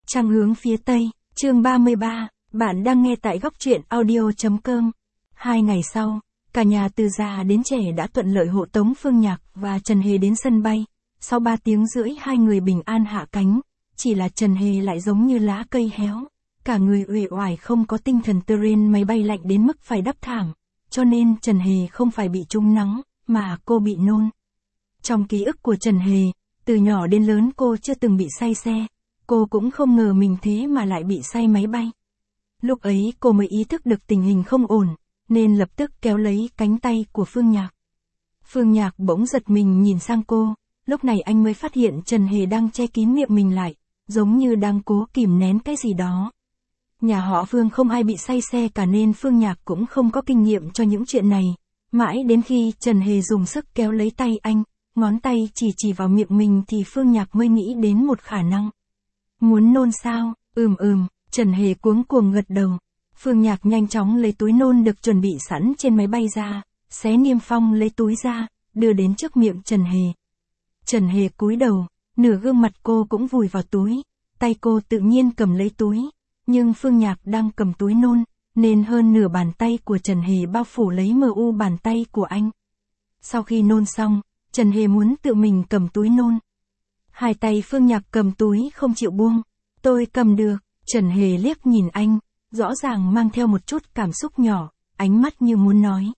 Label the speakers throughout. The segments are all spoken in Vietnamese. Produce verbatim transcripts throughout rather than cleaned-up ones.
Speaker 1: Trăng hướng phía Tây, chương ba mươi ba, bạn đang nghe tại góc truyện audio.com. Hai ngày sau, cả nhà từ già đến trẻ đã thuận lợi hộ tống Phương Nhạc và Trần Hề đến sân bay. Sau ba tiếng rưỡi hai người bình an hạ cánh, chỉ là Trần Hề lại giống như lá cây héo. Cả người uể oải không có tinh thần terrain máy bay lạnh đến mức phải đắp thảm. Cho nên Trần Hề không phải bị trúng nắng, mà cô bị nôn. Trong ký ức của Trần Hề, từ nhỏ đến lớn cô chưa từng bị say xe. Cô cũng không ngờ mình thế mà lại bị say máy bay. Lúc ấy cô mới ý thức được tình hình không ổn, nên lập tức kéo lấy cánh tay của Phương Nhạc. Phương Nhạc bỗng giật mình nhìn sang cô, lúc này anh mới phát hiện Trần Hề đang che kín miệng mình lại, giống như đang cố kìm nén cái gì đó. Nhà họ Phương không ai bị say xe cả nên Phương Nhạc cũng không có kinh nghiệm cho những chuyện này. Mãi đến khi Trần Hề dùng sức kéo lấy tay anh, ngón tay chỉ chỉ vào miệng mình thì Phương Nhạc mới nghĩ đến một khả năng. Muốn nôn sao? Ừm ừm, Trần Hề cuống cuồng gật đầu. Phương Nhạc nhanh chóng lấy túi nôn được chuẩn bị sẵn trên máy bay ra, xé niêm phong lấy túi ra, đưa đến trước miệng Trần Hề. Trần Hề cúi đầu, nửa gương mặt cô cũng vùi vào túi, tay cô tự nhiên cầm lấy túi, nhưng Phương Nhạc đang cầm túi nôn, nên hơn nửa bàn tay của Trần Hề bao phủ lấy mờ u bàn tay của anh. Sau khi nôn xong, Trần Hề muốn tự mình cầm túi nôn. Hai tay Phương Nhạc cầm túi không chịu buông. Tôi cầm được. Trần Hề liếc nhìn anh, rõ ràng mang theo một chút cảm xúc nhỏ, ánh mắt như muốn nói.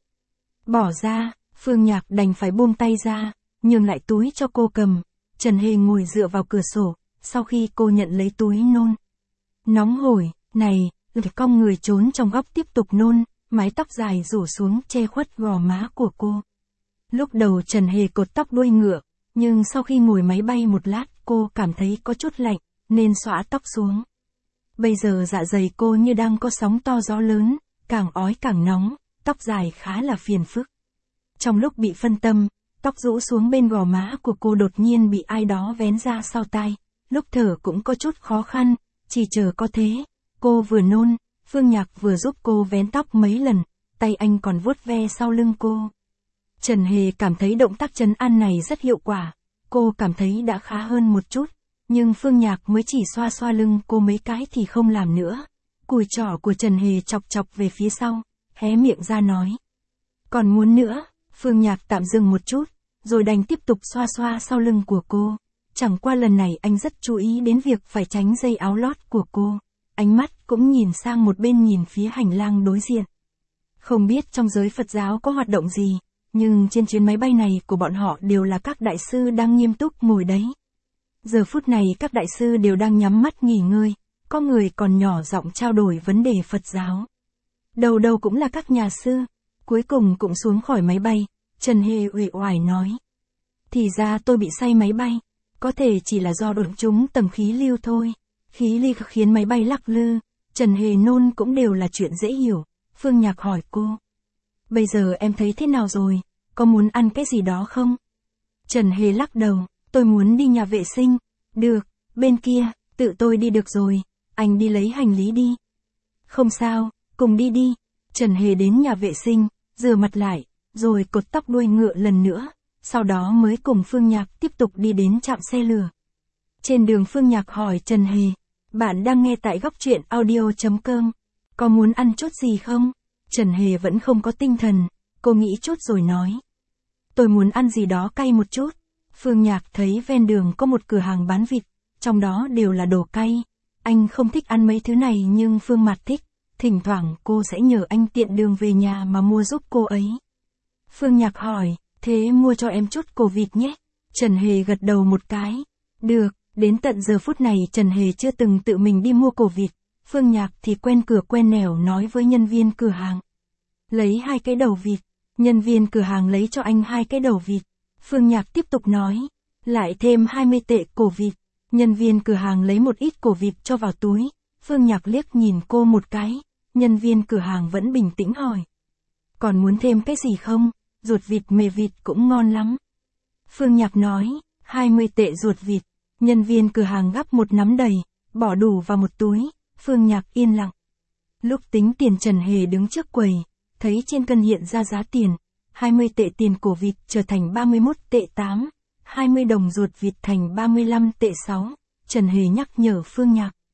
Speaker 1: Bỏ ra, Phương Nhạc đành phải buông tay ra, nhường lại túi cho cô cầm. Trần Hề ngồi dựa vào cửa sổ, sau khi cô nhận lấy túi nôn. Nóng hổi, này, lực cong người trốn trong góc tiếp tục nôn, mái tóc dài rủ xuống che khuất gò má của cô. Lúc đầu Trần Hề cột tóc đuôi ngựa, nhưng sau khi ngồi máy bay một lát cô cảm thấy có chút lạnh, nên xõa tóc xuống. Bây giờ dạ dày cô như đang có sóng to gió lớn, càng ói càng nóng, tóc dài khá là phiền phức. Trong lúc bị phân tâm, tóc rũ xuống bên gò má của cô đột nhiên bị ai đó vén ra sau tai, lúc thở cũng có chút khó khăn, chỉ chờ có thế. Cô vừa nôn, Phương Nhạc vừa giúp cô vén tóc mấy lần, tay anh còn vuốt ve sau lưng cô. Trần Hề cảm thấy động tác trấn an này rất hiệu quả, cô cảm thấy đã khá hơn một chút, nhưng Phương Nhạc mới chỉ xoa xoa lưng cô mấy cái thì không làm nữa. Cùi trỏ của Trần Hề chọc chọc về phía sau, hé miệng ra nói. Còn muốn nữa, Phương Nhạc tạm dừng một chút, rồi đành tiếp tục xoa xoa sau lưng của cô. Chẳng qua lần này anh rất chú ý đến việc phải tránh dây áo lót của cô, ánh mắt cũng nhìn sang một bên nhìn phía hành lang đối diện. Không biết trong giới Phật giáo có hoạt động gì, nhưng trên chuyến máy bay này của bọn họ đều là các đại sư đang nghiêm túc ngồi đấy. Giờ phút này các đại sư đều đang nhắm mắt nghỉ ngơi, có người còn nhỏ giọng trao đổi vấn đề Phật giáo. Đầu đầu cũng là các nhà sư, cuối cùng cũng xuống khỏi máy bay, Trần Hề uể oải nói. Thì ra tôi bị say máy bay, có thể chỉ là do đụng trúng tầng khí lưu thôi, khí lưu khiến máy bay lắc lư, Trần Hề nôn cũng đều là chuyện dễ hiểu. Phương Nhạc hỏi cô. Bây giờ em thấy thế nào rồi, có muốn ăn cái gì đó không? Trần Hề lắc đầu, tôi muốn đi nhà vệ sinh. Được, bên kia, tự tôi đi được rồi, anh đi lấy hành lý đi. Không sao, cùng đi đi. Trần Hề đến nhà vệ sinh, rửa mặt lại, rồi cột tóc đuôi ngựa lần nữa, sau đó mới cùng Phương Nhạc tiếp tục đi đến trạm xe lửa. Trên đường Phương Nhạc hỏi Trần Hề, bạn đang nghe tại góc truyện audio.com, có muốn ăn chút gì không? Trần Hề vẫn không có tinh thần, cô nghĩ chút rồi nói. Tôi muốn ăn gì đó cay một chút. Phương Nhạc thấy ven đường có một cửa hàng bán vịt, trong đó đều là đồ cay. Anh không thích ăn mấy thứ này nhưng Phương Mạt thích, thỉnh thoảng cô sẽ nhờ anh tiện đường về nhà mà mua giúp cô ấy. Phương Nhạc hỏi, thế mua cho em chút cổ vịt nhé. Trần Hề gật đầu một cái. Được, đến tận giờ phút này Trần Hề chưa từng tự mình đi mua cổ vịt. Phương Nhạc thì quen cửa quen nẻo nói với nhân viên cửa hàng. Lấy hai cái đầu vịt. Nhân viên cửa hàng lấy cho anh hai cái đầu vịt. Phương Nhạc tiếp tục nói. Lại thêm hai mươi tệ cổ vịt. Nhân viên cửa hàng lấy một ít cổ vịt cho vào túi. Phương Nhạc liếc nhìn cô một cái. Nhân viên cửa hàng vẫn bình tĩnh hỏi. Còn muốn thêm cái gì không? Ruột vịt mề vịt cũng ngon lắm. Phương Nhạc nói. hai mươi tệ ruột vịt. Nhân viên cửa hàng gắp một nắm đầy. Bỏ đủ vào một túi. Phương Nhạc yên lặng. Lúc tính tiền Trần Hề đứng trước quầy, thấy trên cân hiện ra giá tiền, hai mươi tệ tiền cổ vịt trở thành ba mươi mốt tệ tám, hai mươi đồng ruột vịt thành ba mươi lăm tệ sáu, Trần Hề nhắc nhở Phương Nhạc.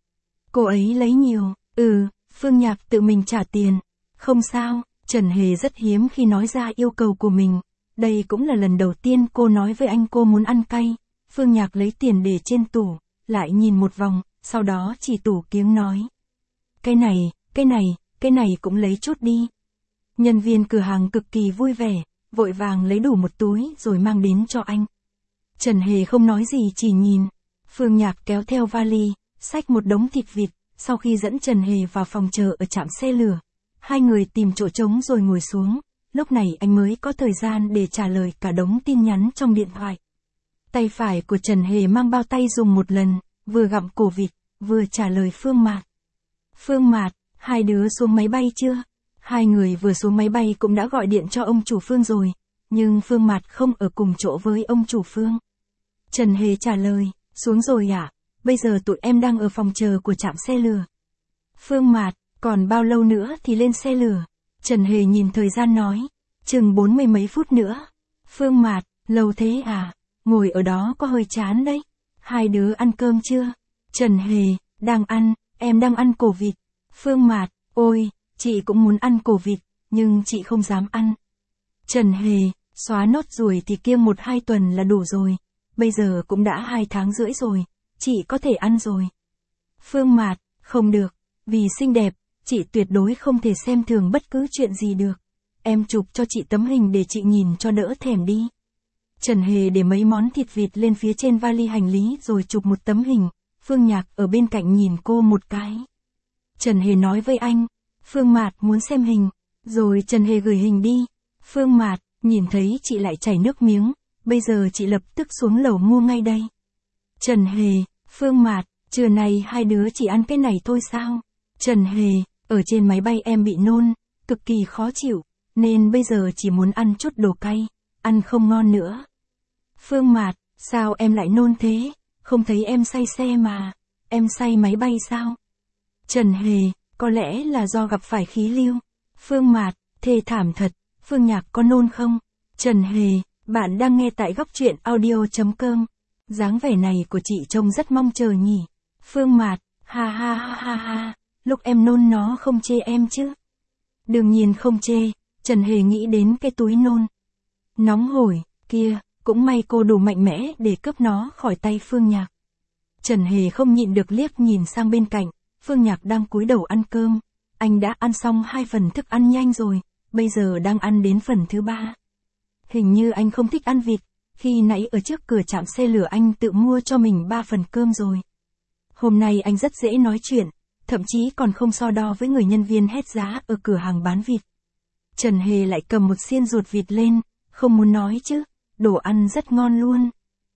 Speaker 1: Cô ấy lấy nhiều, ừ, Phương Nhạc tự mình trả tiền. Không sao, Trần Hề rất hiếm khi nói ra yêu cầu của mình. Đây cũng là lần đầu tiên cô nói với anh cô muốn ăn cay. Phương Nhạc lấy tiền để trên tủ, lại nhìn một vòng, sau đó chỉ tủ kiếng nói. Cái này, cái này, cái này cũng lấy chút đi. Nhân viên cửa hàng cực kỳ vui vẻ, vội vàng lấy đủ một túi rồi mang đến cho anh. Trần Hề không nói gì chỉ nhìn. Phương Nhạc kéo theo vali, xách một đống thịt vịt, sau khi dẫn Trần Hề vào phòng chờ ở trạm xe lửa. Hai người tìm chỗ trống rồi ngồi xuống, lúc này anh mới có thời gian để trả lời cả đống tin nhắn trong điện thoại. Tay phải của Trần Hề mang bao tay dùng một lần, vừa gặm cổ vịt, vừa trả lời Phương Mạt. Phương Mạt, hai đứa xuống máy bay chưa? Hai người vừa xuống máy bay cũng đã gọi điện cho ông chủ Phương rồi, nhưng Phương Mạt không ở cùng chỗ với ông chủ Phương. Trần Hề trả lời, xuống rồi ạ, à? Bây giờ tụi em đang ở phòng chờ của trạm xe lửa. Phương Mạt, còn bao lâu nữa thì lên xe lửa? Trần Hề nhìn thời gian nói, chừng bốn mươi mấy phút nữa. Phương Mạt, lâu thế à? Ngồi ở đó có hơi chán đấy. Hai đứa ăn cơm chưa? Trần Hề, đang ăn, em đang ăn cổ vịt. Phương Mạt, ôi, chị cũng muốn ăn cổ vịt, nhưng chị không dám ăn. Trần Hề, xóa nốt ruồi thì kiêng một hai tuần là đủ rồi. Bây giờ cũng đã hai tháng rưỡi rồi, chị có thể ăn rồi. Phương Mạt, không được, vì xinh đẹp, chị tuyệt đối không thể xem thường bất cứ chuyện gì được. Em chụp cho chị tấm hình để chị nhìn cho đỡ thèm đi. Trần Hề để mấy món thịt vịt lên phía trên vali hành lý rồi chụp một tấm hình. Phương Nhạc ở bên cạnh nhìn cô một cái. Trần Hề nói với anh, Phương Mạt muốn xem hình, rồi Trần Hề gửi hình đi. Phương Mạt, nhìn thấy chị lại chảy nước miếng, bây giờ chị lập tức xuống lầu mua ngay đây. Trần Hề, Phương Mạt, trưa nay hai đứa chỉ ăn cái này thôi sao? Trần Hề, ở trên máy bay em bị nôn, cực kỳ khó chịu, nên bây giờ chỉ muốn ăn chút đồ cay, ăn không ngon nữa. Phương Mạt, sao em lại nôn thế? Không thấy em say xe mà, em say máy bay sao? Trần Hề, có lẽ là do gặp phải khí lưu. Phương Mạt, thê thảm thật, Phương Nhạc có nôn không? Trần Hề, bạn đang nghe tại góc truyện audio chấm com. Dáng vẻ này của chị trông rất mong chờ nhỉ. Phương Mạt, ha ha ha ha ha, lúc em nôn nó không chê em chứ? Đương nhiên không chê, Trần Hề nghĩ đến cái túi nôn. Nóng hổi, kia, cũng may cô đủ mạnh mẽ để cướp nó khỏi tay Phương Nhạc. Trần Hề không nhịn được liếc nhìn sang bên cạnh, Phương Nhạc đang cúi đầu ăn cơm. Anh đã ăn xong hai phần thức ăn nhanh rồi, bây giờ đang ăn đến phần thứ ba. Hình như anh không thích ăn vịt, khi nãy ở trước cửa trạm xe lửa anh tự mua cho mình ba phần cơm rồi. Hôm nay anh rất dễ nói chuyện, thậm chí còn không so đo với người nhân viên hét giá ở cửa hàng bán vịt. Trần Hề lại cầm một xiên ruột vịt lên, không muốn nói chứ, đồ ăn rất ngon luôn.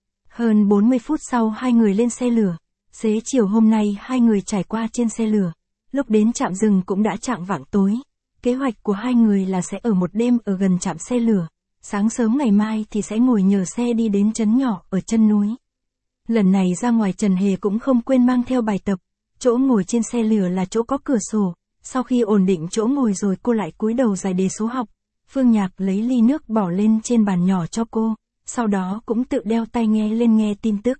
Speaker 1: Hơn bốn mươi phút sau hai người lên xe lửa, xế chiều hôm nay hai người trải qua trên xe lửa, lúc đến trạm dừng cũng đã chạng vạng tối. Kế hoạch của hai người là sẽ ở một đêm ở gần trạm xe lửa, sáng sớm ngày mai thì sẽ ngồi nhờ xe đi đến trấn nhỏ ở chân núi. Lần này ra ngoài Trần Hề cũng không quên mang theo bài tập, chỗ ngồi trên xe lửa là chỗ có cửa sổ, sau khi ổn định chỗ ngồi rồi cô lại cúi đầu giải đề số học. Phương Nhạc lấy ly nước bỏ lên trên bàn nhỏ cho cô, sau đó cũng tự đeo tai nghe lên nghe tin tức.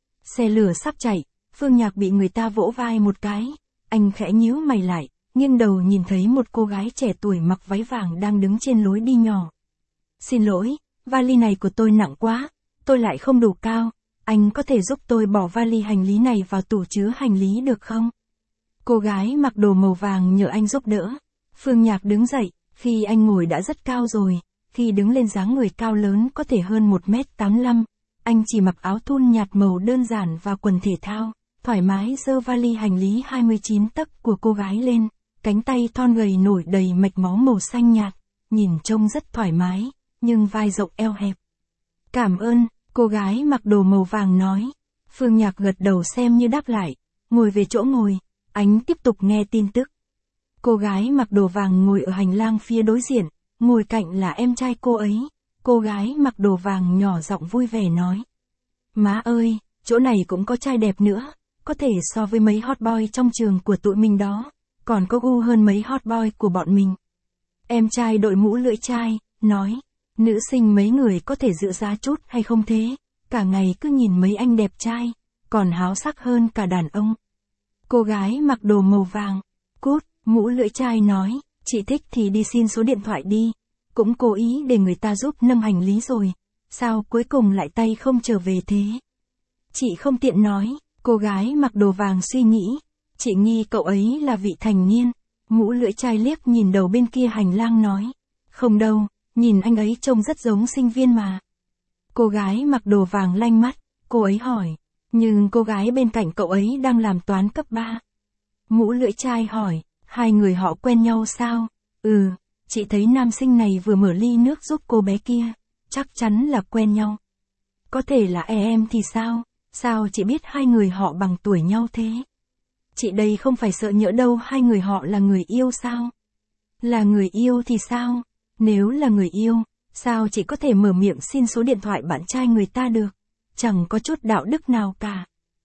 Speaker 1: Xe lửa sắp chạy, Phương Nhạc bị người ta vỗ vai một cái, anh khẽ nhíu mày lại, nghiêng đầu nhìn thấy một cô gái trẻ tuổi mặc váy vàng đang đứng trên lối đi nhỏ. Xin lỗi, vali này của tôi nặng quá, tôi lại không đủ cao, anh có thể giúp tôi bỏ vali hành lý này vào tủ chứa hành lý được không? Cô gái mặc đồ màu vàng nhờ anh giúp đỡ. Phương Nhạc đứng dậy, khi anh ngồi đã rất cao rồi, khi đứng lên dáng người cao lớn có thể hơn một mét tám mươi lăm, anh chỉ mặc áo thun nhạt màu đơn giản và quần thể thao, thoải mái giơ vali hành lý hai mươi chín tấc của cô gái lên, cánh tay thon gầy nổi đầy mạch máu màu xanh nhạt, nhìn trông rất thoải mái, nhưng vai rộng eo hẹp. Cảm ơn, cô gái mặc đồ màu vàng nói. Phương Nhạc gật đầu xem như đáp lại, ngồi về chỗ ngồi, anh tiếp tục nghe tin tức. Cô gái mặc đồ vàng ngồi ở hành lang phía đối diện, ngồi cạnh là em trai cô ấy. Cô gái mặc đồ vàng nhỏ giọng vui vẻ nói. Má ơi, chỗ này cũng có trai đẹp nữa, có thể so với mấy hot boy trong trường của tụi mình đó, còn có gu hơn mấy hot boy của bọn mình. Em trai đội mũ lưỡi chai, nói, nữ sinh mấy người có thể giữ giá chút hay không thế, cả ngày cứ nhìn mấy anh đẹp trai, còn háo sắc hơn cả đàn ông. Cô gái mặc đồ màu vàng. Cút, mũ lưỡi chai nói, chị thích thì đi xin số điện thoại đi. Cũng cố ý để người ta giúp nâng hành lý rồi. Sao cuối cùng lại tay không trở về thế? Chị không tiện nói, cô gái mặc đồ vàng suy nghĩ. Chị nghi cậu ấy là vị thành niên. Mũ lưỡi chai liếc nhìn đầu bên kia hành lang nói. Không đâu, nhìn anh ấy trông rất giống sinh viên mà. Cô gái mặc đồ vàng lanh mắt, cô ấy hỏi. Nhưng cô gái bên cạnh cậu ấy đang làm toán cấp ba. Mũ lưỡi chai hỏi, hai người họ quen nhau sao? Ừ, chị thấy nam sinh này vừa mở ly nước giúp cô bé kia. Chắc chắn là quen nhau. Có thể là e em thì sao? Sao chị biết hai người họ bằng tuổi nhau thế? Chị đây không phải sợ nhỡ đâu hai người họ là người yêu sao? Là người yêu thì sao? Nếu là người yêu, sao chị có thể mở miệng xin số điện thoại bạn trai người ta được? Chẳng có chút đạo đức nào cả.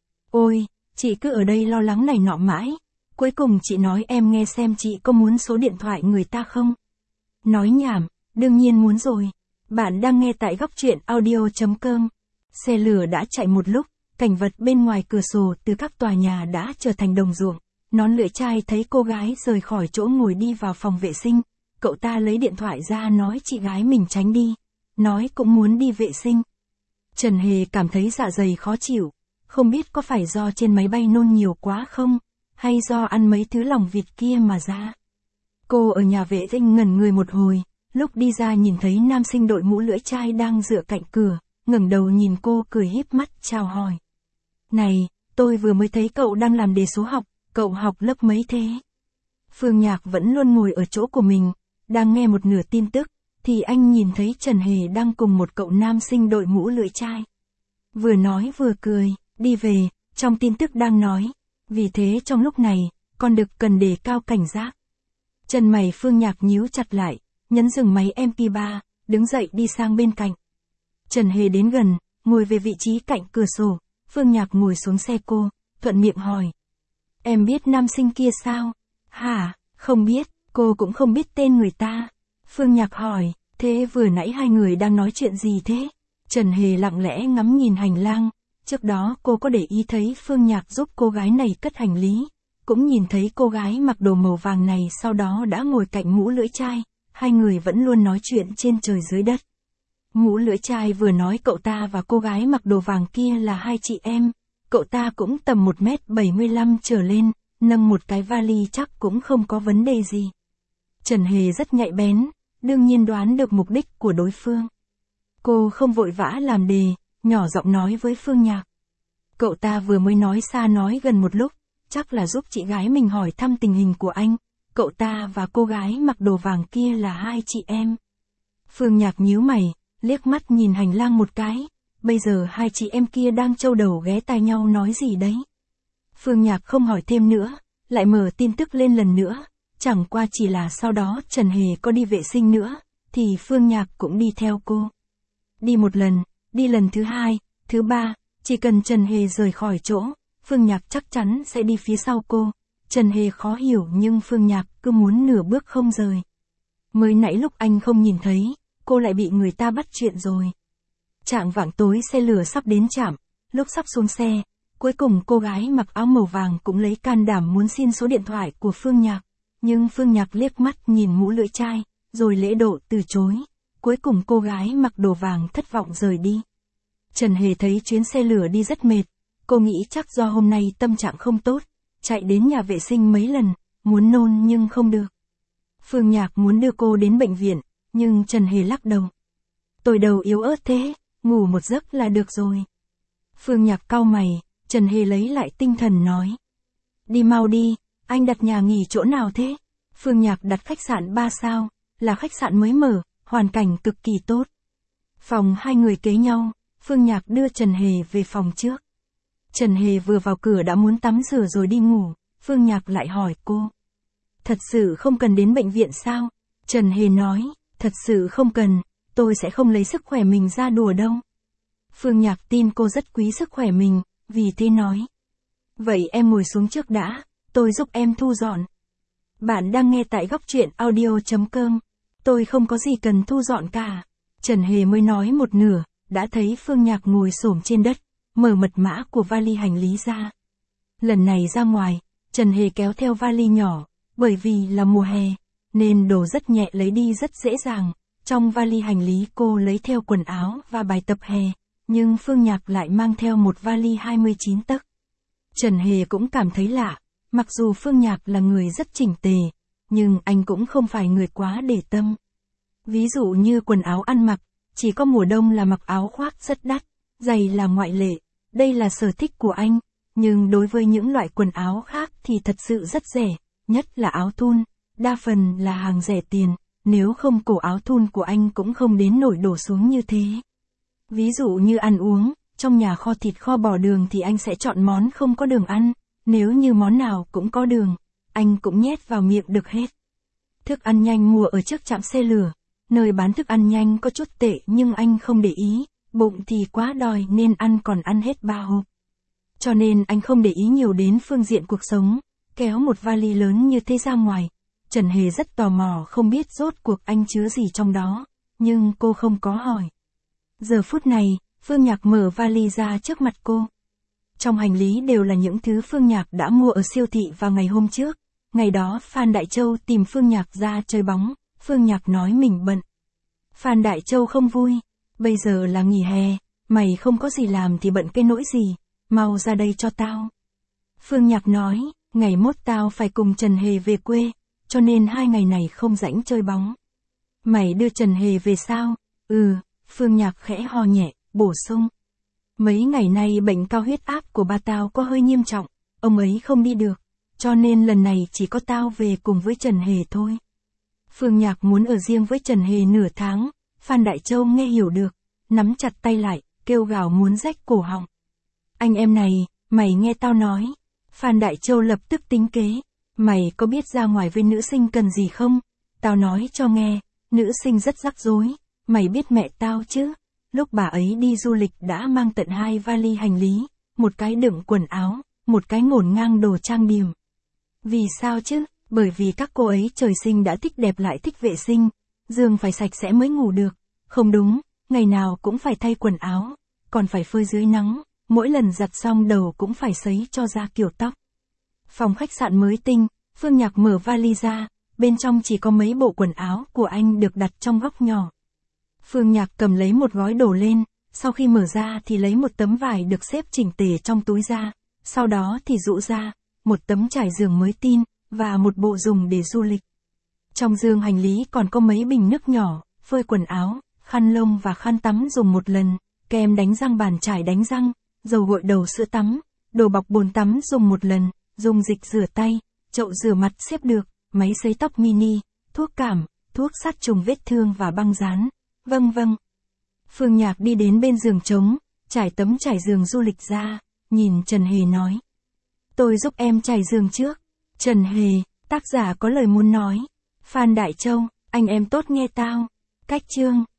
Speaker 1: Ôi, chị cứ ở đây lo lắng này nọ mãi. Cuối cùng chị nói em nghe xem chị có muốn số điện thoại người ta không? Nói nhảm, đương nhiên muốn rồi. Bạn đang nghe tại góc truyện audio chấm com. Xe lửa đã chạy một lúc, cảnh vật bên ngoài cửa sổ từ các tòa nhà đã trở thành đồng ruộng. Nón lưỡi chai thấy cô gái rời khỏi chỗ ngồi đi vào phòng vệ sinh. Cậu ta lấy điện thoại ra nói chị gái mình tránh đi. Nói cũng muốn đi vệ sinh. Trần Hề cảm thấy dạ dày khó chịu. Không biết có phải do trên máy bay nôn nhiều quá không? Hay do ăn mấy thứ lòng vịt kia mà ra? Cô ở nhà vệ sinh ngẩn người một hồi. Lúc đi ra nhìn thấy nam sinh đội mũ lưỡi chai đang dựa cạnh cửa. Ngẩng đầu nhìn cô cười híp mắt chào hỏi. Này, tôi vừa mới thấy cậu đang làm đề số học. Cậu học lớp mấy thế? Phương Nhạc vẫn luôn ngồi ở chỗ của mình. Đang nghe một nửa tin tức. Thì anh nhìn thấy Trần Hề đang cùng một cậu nam sinh đội mũ lưỡi chai. Vừa nói vừa cười, đi về, trong tin tức đang nói. Vì thế trong lúc này, con đực cần đề cao cảnh giác. Chân mày Phương Nhạc nhíu chặt lại, nhấn dừng máy em pê ba, đứng dậy đi sang bên cạnh. Trần Hề đến gần, ngồi về vị trí cạnh cửa sổ. Phương Nhạc ngồi xuống xe cô, thuận miệng hỏi. Em biết nam sinh kia sao? Hả, không biết, cô cũng không biết tên người ta. Phương Nhạc hỏi, thế vừa nãy hai người đang nói chuyện gì thế? Trần Hề lặng lẽ ngắm nhìn hành lang. Trước đó cô có để ý thấy Phương Nhạc giúp cô gái này cất hành lý. Cũng nhìn thấy cô gái mặc đồ màu vàng này sau đó đã ngồi cạnh mũ lưỡi chai. Hai người vẫn luôn nói chuyện trên trời dưới đất. Mũ lưỡi chai vừa nói cậu ta và cô gái mặc đồ vàng kia là hai chị em. Cậu ta cũng tầm một mét bảy mươi lăm trở lên, nâng một cái vali chắc cũng không có vấn đề gì. Trần Hề rất nhạy bén, đương nhiên đoán được mục đích của đối phương. Cô không vội vã làm đề, nhỏ giọng nói với Phương Nhạc. Cậu ta vừa mới nói xa nói gần một lúc, chắc là giúp chị gái mình hỏi thăm tình hình của anh. Cậu ta và cô gái mặc đồ vàng kia là hai chị em. Phương Nhạc nhíu mày, liếc mắt nhìn hành lang một cái. Bây giờ hai chị em kia đang trâu đầu ghé tai nhau nói gì đấy. Phương Nhạc không hỏi thêm nữa, lại mở tin tức lên lần nữa. Chẳng qua chỉ là sau đó Trần Hề có đi vệ sinh nữa, thì Phương Nhạc cũng đi theo cô. Đi một lần, đi lần thứ hai, thứ ba, chỉ cần Trần Hề rời khỏi chỗ, Phương Nhạc chắc chắn sẽ đi phía sau cô. Trần Hề khó hiểu nhưng Phương Nhạc cứ muốn nửa bước không rời. Mới nãy lúc anh không nhìn thấy, cô lại bị người ta bắt chuyện rồi. Chạng vạng tối xe lửa sắp đến trạm, lúc sắp xuống xe, cuối cùng cô gái mặc áo màu vàng cũng lấy can đảm muốn xin số điện thoại của Phương Nhạc. Nhưng Phương Nhạc liếc mắt nhìn mũ lưỡi chai, rồi lễ độ từ chối. Cuối cùng cô gái mặc đồ vàng thất vọng rời đi. Trần Hề thấy chuyến xe lửa đi rất mệt. Cô nghĩ chắc do hôm nay tâm trạng không tốt. Chạy đến nhà vệ sinh mấy lần, muốn nôn nhưng không được. Phương Nhạc muốn đưa cô đến bệnh viện, nhưng Trần Hề lắc đầu. Tôi đầu yếu ớt thế, ngủ một giấc là được rồi. Phương Nhạc cau mày, Trần Hề lấy lại tinh thần nói. Đi mau đi, anh đặt nhà nghỉ chỗ nào thế? Phương Nhạc đặt khách sạn ba sao, là khách sạn mới mở, hoàn cảnh cực kỳ tốt. Phòng hai người kế nhau, Phương Nhạc đưa Trần Hề về phòng trước. Trần Hề vừa vào cửa đã muốn tắm rửa rồi đi ngủ, Phương Nhạc lại hỏi cô. Thật sự không cần đến bệnh viện sao? Trần Hề nói, thật sự không cần, tôi sẽ không lấy sức khỏe mình ra đùa đâu. Phương Nhạc tin cô rất quý sức khỏe mình, vì thế nói. Vậy em ngồi xuống trước đã, tôi giúp em thu dọn. Bạn đang nghe tại góc truyện audio chấm com. Tôi không có gì cần thu dọn cả. Trần Hề mới nói một nửa, đã thấy Phương Nhạc ngồi xổm trên đất, mở mật mã của vali hành lý ra. Lần này ra ngoài, Trần Hề kéo theo vali nhỏ, bởi vì là mùa hè, nên đồ rất nhẹ lấy đi rất dễ dàng. Trong vali hành lý cô lấy theo quần áo và bài tập hè, nhưng Phương Nhạc lại mang theo một vali hai mươi chín tấc. Trần Hề cũng cảm thấy lạ, mặc dù Phương Nhạc là người rất chỉnh tề, nhưng anh cũng không phải người quá để tâm. Ví dụ như quần áo ăn mặc, chỉ có mùa đông là mặc áo khoác rất đắt, giày là ngoại lệ, đây là sở thích của anh, nhưng đối với những loại quần áo khác thì thật sự rất rẻ, nhất là áo thun, đa phần là hàng rẻ tiền, nếu không cổ áo thun của anh cũng không đến nổi đổ xuống như thế. Ví dụ như ăn uống, trong nhà kho thịt kho bò đường thì anh sẽ chọn món không có đường ăn, nếu như món nào cũng có đường, anh cũng nhét vào miệng được hết. Thức ăn nhanh mua ở trước trạm xe lửa, nơi bán thức ăn nhanh có chút tệ nhưng anh không để ý, bụng thì quá đòi nên ăn còn ăn hết ba hộp. Cho nên anh không để ý nhiều đến phương diện cuộc sống, kéo một vali lớn như thế ra ngoài. Trần Hề rất tò mò không biết rốt cuộc anh chứa gì trong đó, nhưng cô không có hỏi. Giờ phút này, Phương Nhạc mở vali ra trước mặt cô. Trong hành lý đều là những thứ Phương Nhạc đã mua ở siêu thị vào ngày hôm trước. Ngày đó Phan Đại Châu tìm Phương Nhạc ra chơi bóng, Phương Nhạc nói mình bận. Phan Đại Châu không vui, bây giờ là nghỉ hè, mày không có gì làm thì bận cái nỗi gì, mau ra đây cho tao. Phương Nhạc nói, ngày mốt tao phải cùng Trần Hề về quê, cho nên hai ngày này không rảnh chơi bóng. Mày đưa Trần Hề về sao? Ừ, Phương Nhạc khẽ ho nhẹ, bổ sung. Mấy ngày nay bệnh cao huyết áp của ba tao có hơi nghiêm trọng, ông ấy không đi được, cho nên lần này chỉ có tao về cùng với Trần Hề thôi. Phương Nhạc muốn ở riêng với Trần Hề nửa tháng, Phan Đại Châu nghe hiểu được, nắm chặt tay lại, kêu gào muốn rách cổ họng. Anh em này, mày nghe tao nói. Phan Đại Châu lập tức tính kế, mày có biết ra ngoài với nữ sinh cần gì không? Tao nói cho nghe, nữ sinh rất rắc rối, mày biết mẹ tao chứ? Lúc bà ấy đi du lịch đã mang tận hai vali hành lý, một cái đựng quần áo, một cái ngổn ngang đồ trang điểm. Vì sao chứ? Bởi vì các cô ấy trời sinh đã thích đẹp lại thích vệ sinh, giường phải sạch sẽ mới ngủ được. Không đúng, ngày nào cũng phải thay quần áo, còn phải phơi dưới nắng, mỗi lần giặt xong đầu cũng phải sấy cho ra kiểu tóc. Phòng khách sạn mới tinh, Phương Nhạc mở vali ra, bên trong chỉ có mấy bộ quần áo của anh được đặt trong góc nhỏ. Phương Nhạc cầm lấy một gói đồ lên, sau khi mở ra thì lấy một tấm vải được xếp chỉnh tề trong túi ra, sau đó thì rũ ra, một tấm trải giường mới tin, và một bộ dùng để du lịch. Trong giường hành lý còn có mấy bình nước nhỏ, phơi quần áo, khăn lông và khăn tắm dùng một lần, kem đánh răng bàn chải đánh răng, dầu gội đầu sữa tắm, đồ bọc bồn tắm dùng một lần, dung dịch rửa tay, chậu rửa mặt xếp được, máy sấy tóc mini, thuốc cảm, thuốc sát trùng vết thương và băng dán. Vâng vâng. Phương Nhạc đi đến bên giường trống, trải tấm trải giường du lịch ra, nhìn Trần Hề nói. Tôi giúp em trải giường trước. Trần Hề, tác giả có lời muốn nói. Phan Đại Châu, anh em tốt nghe tao. Cách chương.